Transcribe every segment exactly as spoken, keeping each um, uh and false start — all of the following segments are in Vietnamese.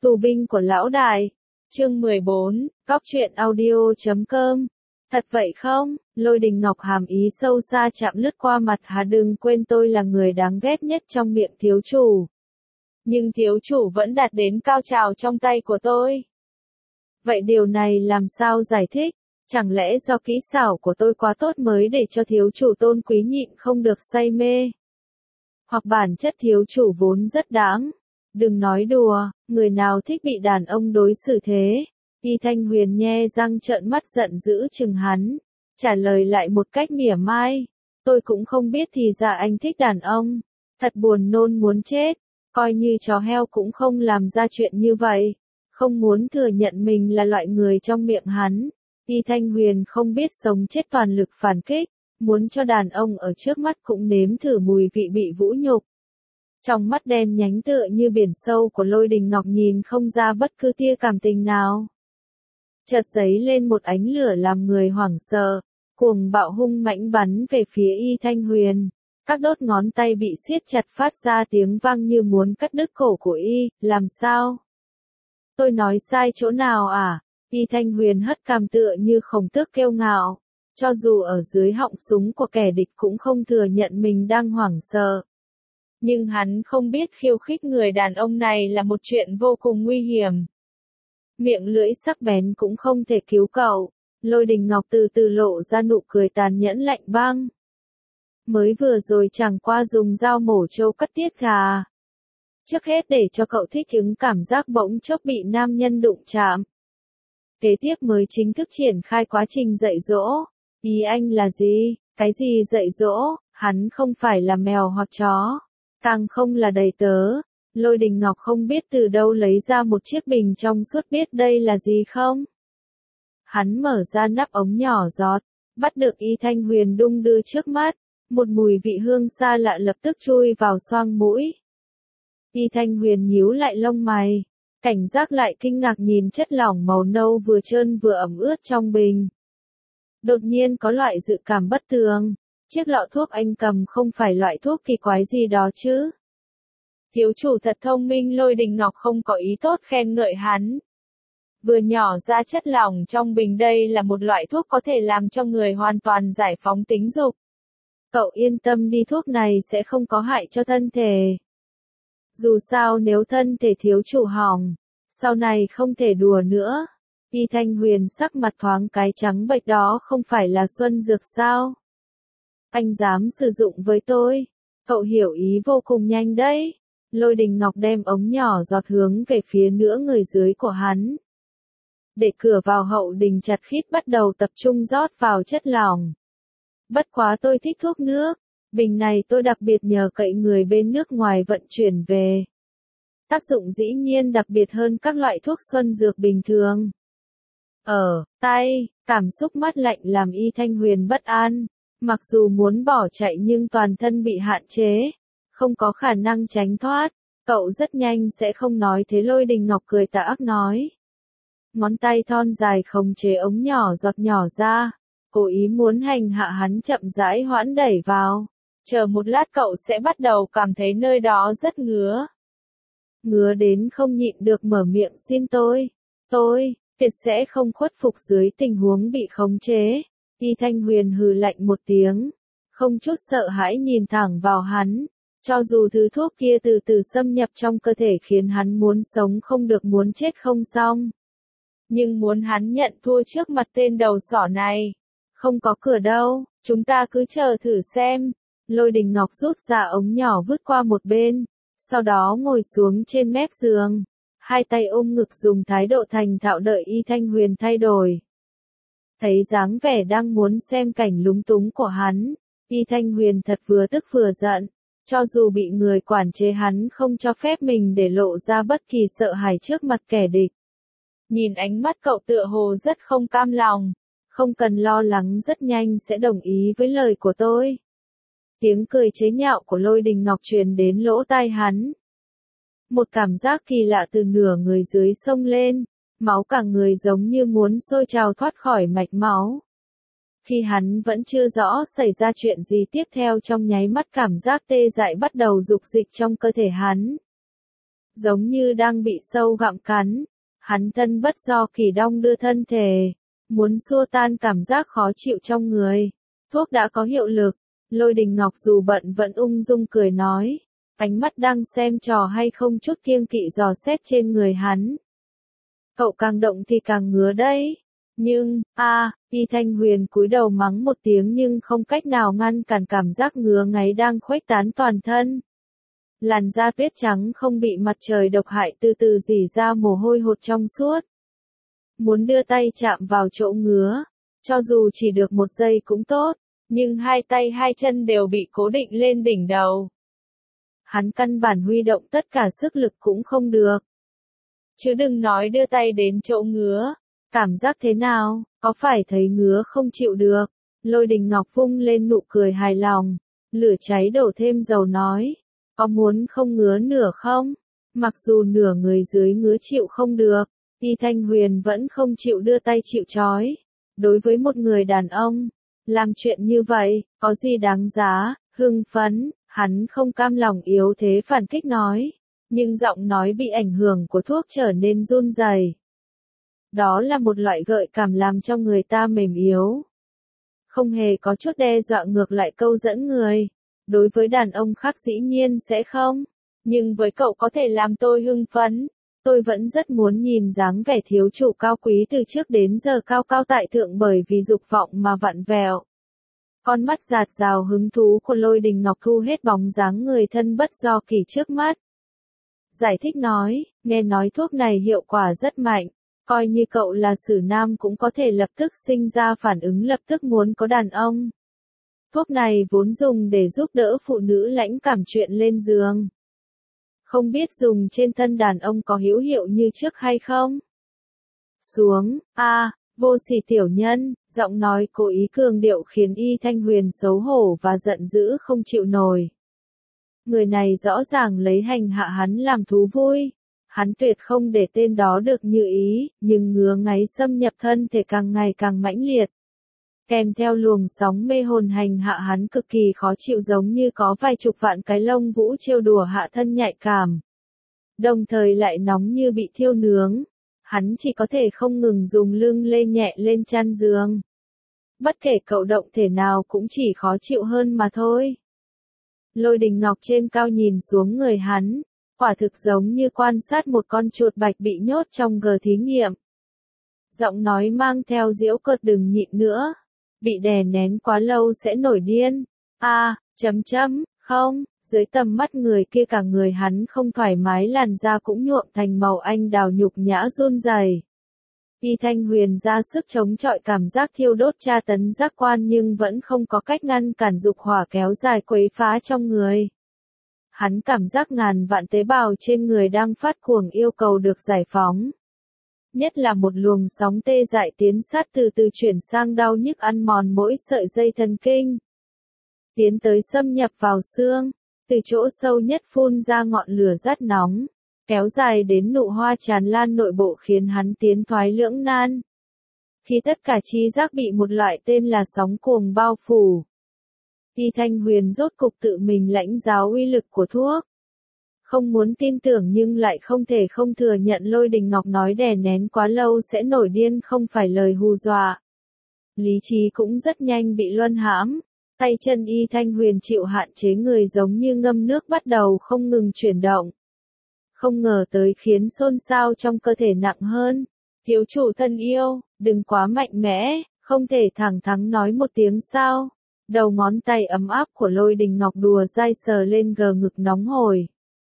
Tù binh của lão đại. Chương mười bốn, Cóc truyện audio chấm com. Thật vậy không? Lôi Đình Ngọc hàm ý sâu xa chạm lướt qua mặt Hà, đừng quên tôi là người đáng ghét nhất trong miệng thiếu chủ. Nhưng thiếu chủ vẫn đạt đến cao trào trong tay của tôi. Vậy điều này làm sao giải thích? Chẳng lẽ do kỹ xảo của tôi quá tốt mới để cho thiếu chủ tôn quý nhịn không được say mê? Hoặc bản chất thiếu chủ vốn rất đáng. Đừng nói đùa, người nào thích bị đàn ông đối xử thế? Y Thanh Huyền nhe răng trợn mắt giận dữ chừng hắn, trả lời lại một cách mỉa mai. Tôi cũng không biết thì ra anh thích đàn ông. Thật buồn nôn muốn chết, coi như chó heo cũng không làm ra chuyện như vậy. Không muốn thừa nhận mình là loại người trong miệng hắn. Y Thanh Huyền không biết sống chết toàn lực phản kích, muốn cho đàn ông ở trước mắt cũng nếm thử mùi vị bị vũ nhục. Trong mắt đen nhánh tựa như biển sâu của Lôi Đình Ngọc nhìn không ra bất cứ tia cảm tình nào. Chợt giấy lên một ánh lửa làm người hoảng sợ, cuồng bạo hung mãnh bắn về phía Y Thanh Huyền. Các đốt ngón tay bị siết chặt phát ra tiếng vang như muốn cắt đứt cổ của Y, làm sao? Tôi nói sai chỗ nào à? Y Thanh Huyền hất cằm tựa như khổng tước kiêu ngạo. Cho dù ở dưới họng súng của kẻ địch cũng không thừa nhận mình đang hoảng sợ. Nhưng hắn không biết khiêu khích người đàn ông này là một chuyện vô cùng nguy hiểm. Miệng lưỡi sắc bén cũng không thể cứu cậu. Lôi Đình Ngọc từ từ lộ ra nụ cười tàn nhẫn lạnh băng. Mới vừa rồi chẳng qua dùng dao mổ trâu cắt tiết gà. Trước hết để cho cậu thích ứng cảm giác bỗng chốc bị nam nhân đụng chạm. Kế tiếp mới chính thức triển khai quá trình dạy dỗ. Ý anh là gì? Cái gì dạy dỗ? Hắn không phải là mèo hoặc chó, càng không là đầy tớ. Lôi Đình Ngọc không biết từ đâu lấy ra một chiếc bình trong suốt, biết đây là gì không? Hắn mở ra nắp ống nhỏ giọt, bắt được Y Thanh Huyền đung đưa trước mắt, một mùi vị hương xa lạ lập tức chui vào xoang mũi. Y Thanh Huyền nhíu lại lông mày, cảnh giác lại kinh ngạc nhìn chất lỏng màu nâu vừa trơn vừa ẩm ướt trong bình. Đột nhiên có loại dự cảm bất thường, chiếc lọ thuốc anh cầm không phải loại thuốc kỳ quái gì đó chứ? Thiếu chủ thật thông minh. Lôi Đình Ngọc không có ý tốt khen ngợi hắn. Vừa nhỏ ra chất lỏng trong bình, đây là một loại thuốc có thể làm cho người hoàn toàn giải phóng tính dục. Cậu yên tâm đi, thuốc này sẽ không có hại cho thân thể. Dù sao nếu thân thể thiếu chủ hỏng, sau này không thể đùa nữa. Y Thanh Huyền sắc mặt thoáng cái trắng bệch, đó không phải là xuân dược sao? Anh dám sử dụng với tôi? Cậu hiểu ý vô cùng nhanh đấy. Lôi Đình Ngọc đem ống nhỏ giọt hướng về phía nửa người dưới của hắn. Để cửa vào hậu đình chặt khít bắt đầu tập trung rót vào chất lỏng. Bất quá tôi thích thuốc nước. Bình này tôi đặc biệt nhờ cậy người bên nước ngoài vận chuyển về. Tác dụng dĩ nhiên đặc biệt hơn các loại thuốc xuân dược bình thường. Ở tay, cảm xúc mát lạnh làm Y Thanh Huyền bất an. Mặc dù muốn bỏ chạy nhưng toàn thân bị hạn chế, không có khả năng tránh thoát. Cậu rất nhanh sẽ không nói thế. Lôi Đình Ngọc cười tà ác nói. Ngón tay thon dài khống chế ống nhỏ giọt nhỏ ra, cố ý muốn hành hạ hắn, chậm rãi hoãn đẩy vào. Chờ một lát cậu sẽ bắt đầu cảm thấy nơi đó rất ngứa. Ngứa đến không nhịn được mở miệng xin tôi. Tôi, tuyệt sẽ không khuất phục dưới tình huống bị khống chế. Y Thanh Huyền hừ lạnh một tiếng, không chút sợ hãi nhìn thẳng vào hắn. Cho dù thứ thuốc kia từ từ xâm nhập trong cơ thể khiến hắn muốn sống không được muốn chết không xong. Nhưng muốn hắn nhận thua trước mặt tên đầu sỏ này, không có cửa đâu, chúng ta cứ chờ thử xem. Lôi Đình Ngọc rút ra ống nhỏ vứt qua một bên, sau đó ngồi xuống trên mép giường, hai tay ôm ngực dùng thái độ thành thạo đợi Y Thanh Huyền thay đổi. Thấy dáng vẻ đang muốn xem cảnh lúng túng của hắn, Y Thanh Huyền thật vừa tức vừa giận. Cho dù bị người quản chế hắn không cho phép mình để lộ ra bất kỳ sợ hãi trước mặt kẻ địch. Nhìn ánh mắt cậu tựa hồ rất không cam lòng. Không cần lo lắng, rất nhanh sẽ đồng ý với lời của tôi. Tiếng cười chế nhạo của Lôi Đình Ngọc truyền đến lỗ tai hắn. Một cảm giác kỳ lạ từ nửa người dưới xông lên, máu cả người giống như muốn sôi trào thoát khỏi mạch máu. Khi hắn vẫn chưa rõ xảy ra chuyện gì tiếp theo, trong nháy mắt cảm giác tê dại bắt đầu dục dịch trong cơ thể hắn. giống như đang bị sâu gặm cắn. Hắn thân bất do kỳ đong đưa thân thể, muốn xua tan cảm giác khó chịu trong người. Thuốc đã có hiệu lực, Lôi Đình Ngọc dù bận vẫn ung dung cười nói, ánh mắt đang xem trò hay không chút kiêng kỵ dò xét trên người hắn. Cậu càng động thì càng ngứa đấy. Nhưng, a, à, Y Thanh Huyền cúi đầu mắng một tiếng nhưng không cách nào ngăn cản cảm giác ngứa ngáy đang khuếch tán toàn thân. Làn da tuyết trắng không bị mặt trời độc hại từ từ rỉ ra mồ hôi hột trong suốt. Muốn đưa tay chạm vào chỗ ngứa, cho dù chỉ được một giây cũng tốt, nhưng hai tay hai chân đều bị cố định lên đỉnh đầu. Hắn căn bản huy động tất cả sức lực cũng không được. Chứ đừng nói đưa tay đến chỗ ngứa. Cảm giác thế nào, có phải thấy ngứa không chịu được? Lôi Đình Ngọc vung lên nụ cười hài lòng, lửa cháy đổ thêm dầu nói, có muốn không ngứa nửa không? Mặc dù nửa người dưới ngứa chịu không được, Y Thanh Huyền vẫn không chịu đưa tay chịu trói. Đối với một người đàn ông, làm chuyện như vậy, có gì đáng giá? Hưng phấn, hắn không cam lòng yếu thế phản kích nói, nhưng giọng nói bị ảnh hưởng của thuốc trở nên run rẩy. Đó là một loại gợi cảm làm cho người ta mềm yếu. Không hề có chút đe dọa, ngược lại câu dẫn người. Đối với đàn ông khác dĩ nhiên sẽ không. Nhưng với cậu có thể làm tôi hưng phấn. Tôi vẫn rất muốn nhìn dáng vẻ thiếu chủ cao quý từ trước đến giờ cao cao tại thượng bởi vì dục vọng mà vặn vẹo. Con mắt dạt dào hứng thú của Lôi Đình Ngọc thu hết bóng dáng người thân bất do kỳ trước mắt. Giải thích nói, nghe nói thuốc này hiệu quả rất mạnh. Coi như cậu là sử nam cũng có thể lập tức sinh ra phản ứng lập tức muốn có đàn ông. Thuốc này vốn dùng để giúp đỡ phụ nữ lãnh cảm chuyện lên giường. Không biết dùng trên thân đàn ông có hữu hiệu như trước hay không? Xuống, a, à, vô sỉ tiểu nhân, giọng nói cố ý cường điệu khiến Y Thanh Huyền xấu hổ và giận dữ không chịu nổi. Người này rõ ràng lấy hành hạ hắn làm thú vui. Hắn tuyệt không để tên đó được như ý, nhưng ngứa ngáy xâm nhập thân thể càng ngày càng mãnh liệt. Kèm theo luồng sóng mê hồn hành hạ hắn cực kỳ khó chịu, giống như có vài chục vạn cái lông vũ trêu đùa hạ thân nhạy cảm. Đồng thời lại nóng như bị thiêu nướng. Hắn chỉ có thể không ngừng dùng lưng lê nhẹ lên chăn giường. Bất kể cậu động thể nào cũng chỉ khó chịu hơn mà thôi. Lôi Đình Ngọc trên cao nhìn xuống người hắn. Quả thực giống như quan sát một con chuột bạch bị nhốt trong gờ thí nghiệm. Giọng nói mang theo giễu cợt, đừng nhịn nữa. Bị đè nén quá lâu sẽ nổi điên. A, à, chấm chấm, không, dưới tầm mắt người kia cả người hắn không thoải mái, làn da cũng nhuộm thành màu anh đào, nhục nhã run rẩy. Y Thanh Huyền ra sức chống chọi cảm giác thiêu đốt tra tấn giác quan nhưng vẫn không có cách ngăn cản dục hỏa kéo dài quấy phá trong người. Hắn cảm giác ngàn vạn tế bào trên người đang phát cuồng yêu cầu được giải phóng. Nhất là một luồng sóng tê dại tiến sát từ từ chuyển sang đau nhức ăn mòn mỗi sợi dây thần kinh. Tiến tới xâm nhập vào xương, từ chỗ sâu nhất phun ra ngọn lửa rát nóng, kéo dài đến nụ hoa tràn lan nội bộ khiến hắn tiến thoái lưỡng nan. Khi tất cả trí giác bị một loại tên là sóng cuồng bao phủ. Y Thanh Huyền rốt cục tự mình lãnh giáo uy lực của thuốc. Không muốn tin tưởng nhưng lại không thể không thừa nhận Lôi Đình Ngọc nói đè nén quá lâu sẽ nổi điên không phải lời hù dọa. Lý trí cũng rất nhanh bị luân hãm. Tay chân Y Thanh Huyền chịu hạn chế người giống như ngâm nước bắt đầu không ngừng chuyển động. Không ngờ tới khiến xôn xao trong cơ thể nặng hơn. Thiếu chủ thân yêu, đừng quá mạnh mẽ, không thể thẳng thắn nói một tiếng sao. Đầu ngón tay ấm áp của Lôi Đình Ngọc đùa dai sờ lên gờ ngực nóng hổi.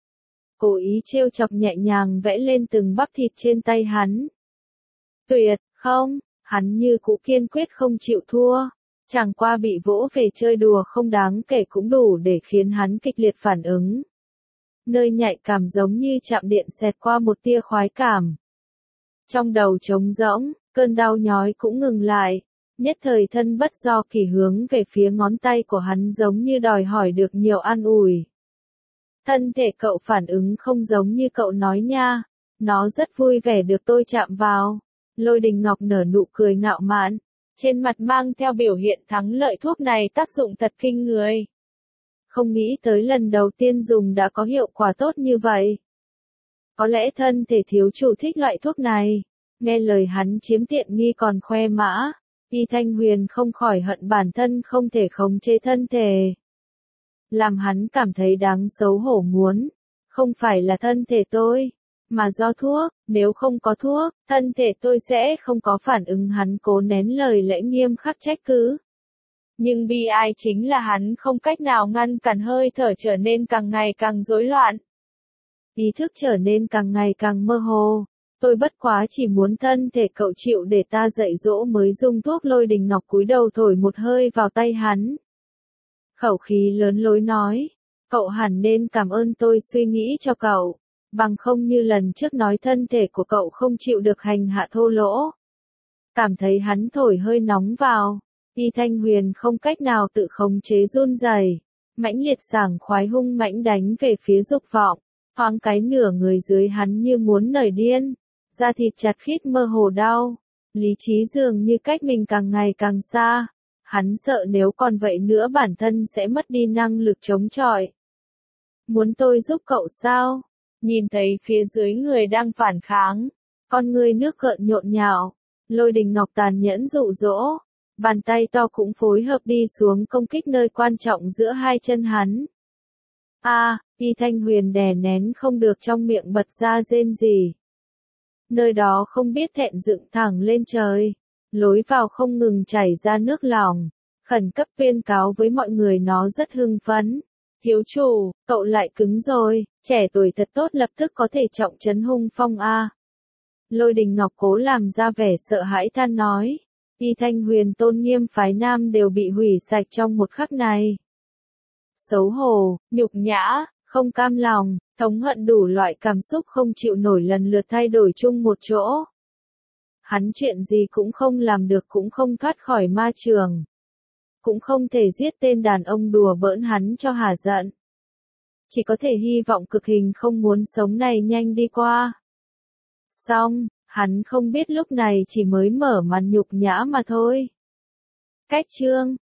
Cố ý trêu chọc nhẹ nhàng vẽ lên từng bắp thịt trên tay hắn. Tuyệt, không, hắn như cũ kiên quyết không chịu thua. Chẳng qua bị vỗ về chơi đùa không đáng kể cũng đủ để khiến hắn kịch liệt phản ứng. Nơi nhạy cảm giống như chạm điện xẹt qua một tia khoái cảm. Trong đầu trống rỗng, cơn đau nhói cũng ngừng lại. Nhất thời thân bất do kỳ hướng về phía ngón tay của hắn giống như đòi hỏi được nhiều an ủi. Thân thể cậu phản ứng không giống như cậu nói nha. Nó rất vui vẻ được tôi chạm vào. Lôi Đình Ngọc nở nụ cười ngạo mạn. Trên mặt mang theo biểu hiện thắng lợi, thuốc này tác dụng thật kinh người. Không nghĩ tới lần đầu tiên dùng đã có hiệu quả tốt như vậy. Có lẽ thân thể thiếu chủ thích loại thuốc này. Nghe lời hắn chiếm tiện nghi còn khoe mã. Y Thanh Huyền không khỏi hận bản thân không thể khống chế thân thể. Làm hắn cảm thấy đáng xấu hổ muốn. Không phải là thân thể tôi, mà do thuốc, nếu không có thuốc, thân thể tôi sẽ không có phản ứng. Hắn cố nén lời lẽ nghiêm khắc trách cứ. Nhưng bi ai chính là hắn không cách nào ngăn cản hơi thở trở nên càng ngày càng rối loạn. Ý thức trở nên càng ngày càng mơ hồ. Tôi bất quá chỉ muốn thân thể cậu chịu để ta dạy dỗ mới dùng thuốc. Lôi Đình Ngọc cúi đầu thổi một hơi vào tay hắn. Khẩu khí lớn lối nói. Cậu hẳn nên cảm ơn tôi suy nghĩ cho cậu. Bằng không như lần trước nói thân thể của cậu không chịu được hành hạ thô lỗ. Cảm thấy hắn thổi hơi nóng vào. Y Thanh Huyền không cách nào tự khống chế run rẩy, mãnh liệt sảng khoái hung mãnh đánh về phía dục vọng. Thoáng cái nửa người dưới hắn như muốn nổi điên. Da thịt chặt khít mơ hồ đau. Lý trí dường như cách mình càng ngày càng xa. Hắn sợ nếu còn vậy nữa bản thân sẽ mất đi năng lực chống chọi. Muốn tôi giúp cậu sao? Nhìn thấy phía dưới người đang phản kháng. Con người nước gợn nhộn nhạo. Lôi Đình Ngọc tàn nhẫn dụ dỗ. Bàn tay to cũng phối hợp đi xuống công kích nơi quan trọng giữa hai chân hắn. A, à, Y Thanh Huyền đè nén không được trong miệng bật ra rên rỉ. Nơi đó không biết thẹn dựng thẳng lên trời. Lối vào không ngừng chảy ra nước lòng. Khẩn cấp tuyên cáo với mọi người nó rất hưng phấn. Thiếu chủ, cậu lại cứng rồi, trẻ tuổi thật tốt lập tức có thể trọng trấn hung phong a. Lôi Đình Ngọc cố làm ra vẻ sợ hãi than nói. Y Thanh Huyền tôn nghiêm phái nam đều bị hủy sạch trong một khắc này. Xấu hổ, nhục nhã, không cam lòng, thống hận đủ loại cảm xúc không chịu nổi lần lượt thay đổi chung một chỗ. Hắn chuyện gì cũng không làm được, cũng không thoát khỏi ma trường. Cũng không thể giết tên đàn ông đùa bỡn hắn cho hả giận. Chỉ có thể hy vọng cực hình không muốn sống này nhanh đi qua. Xong, hắn không biết lúc này chỉ mới mở màn nhục nhã mà thôi. Cách chương